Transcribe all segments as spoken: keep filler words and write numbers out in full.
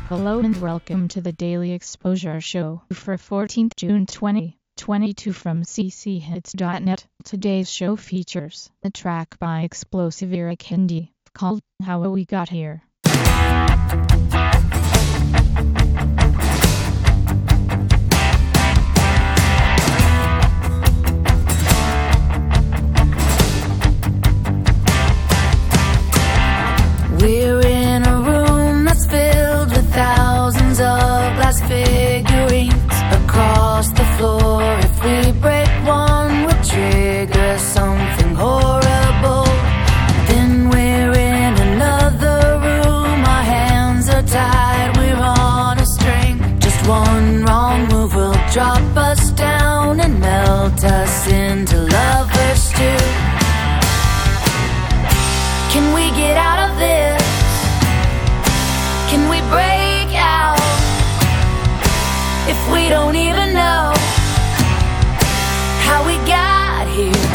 Hello and welcome to the Daily Exposure Show for fourteenth June twenty twenty-two from c c hits dot net. Today's show features a track by Explosive Eric Hindi called How We Got Here. We're in a room that's filled with thousands of glass figurines across the floor. If we break one, we'll trigger something horrible. Then we're in another room, our hands are tied, we're on a string. Just one wrong move will drop us down and melt us into lovers too. Can we get out of this? Can we break out? If we don't even know how we got here.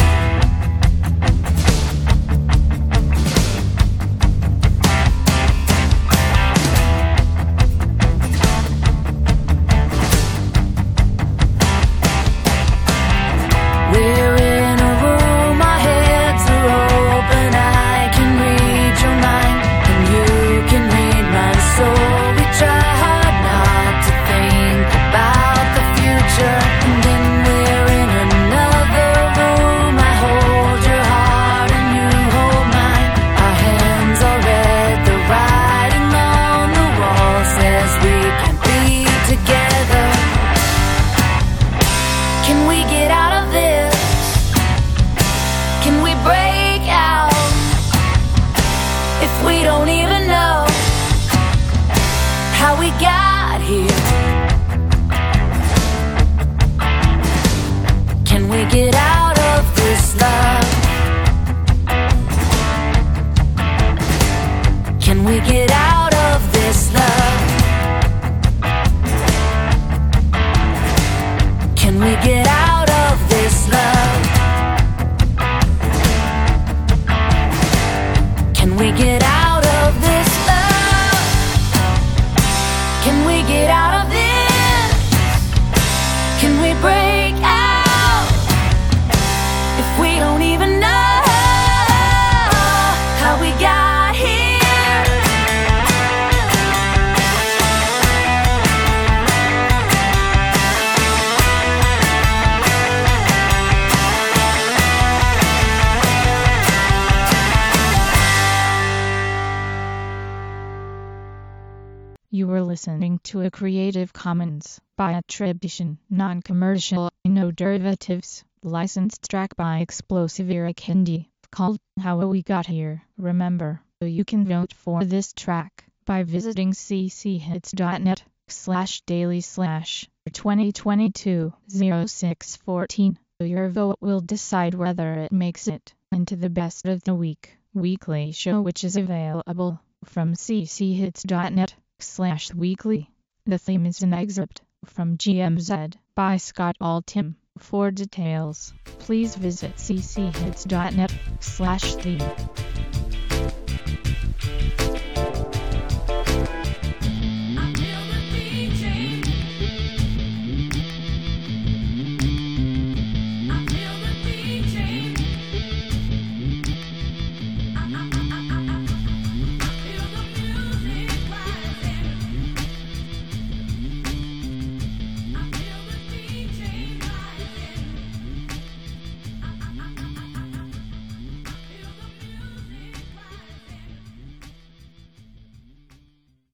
We're in a room, our heads are open. I can read your mind, and you can read mine. So we try hard not to think about the future. And then we're in another room. I hold your heart and you hold mine. Our hands are red, the writing on the wall says we can be together. Can we get out of this? Can we break out? If we don't even know how we got here. Can we get out of this love? Can we get out of this love? Can we get out of this love? Can we get out of this love? Can we get out of this? Can we break out? If we don't even know how we got here. You were listening to a Creative Commons by attribution, non-commercial, no derivatives, licensed track by Explosive Eric Hindi called How We Got Here. Remember, you can vote for this track by visiting cchits.net slash daily slash 2022 06 14. Your vote will decide whether it makes it into the best of the week weekly show, which is available from cchits.net slash weekly. The theme is an excerpt from G M Z by Scott Altham. For details, please visit cchits.net slash theme.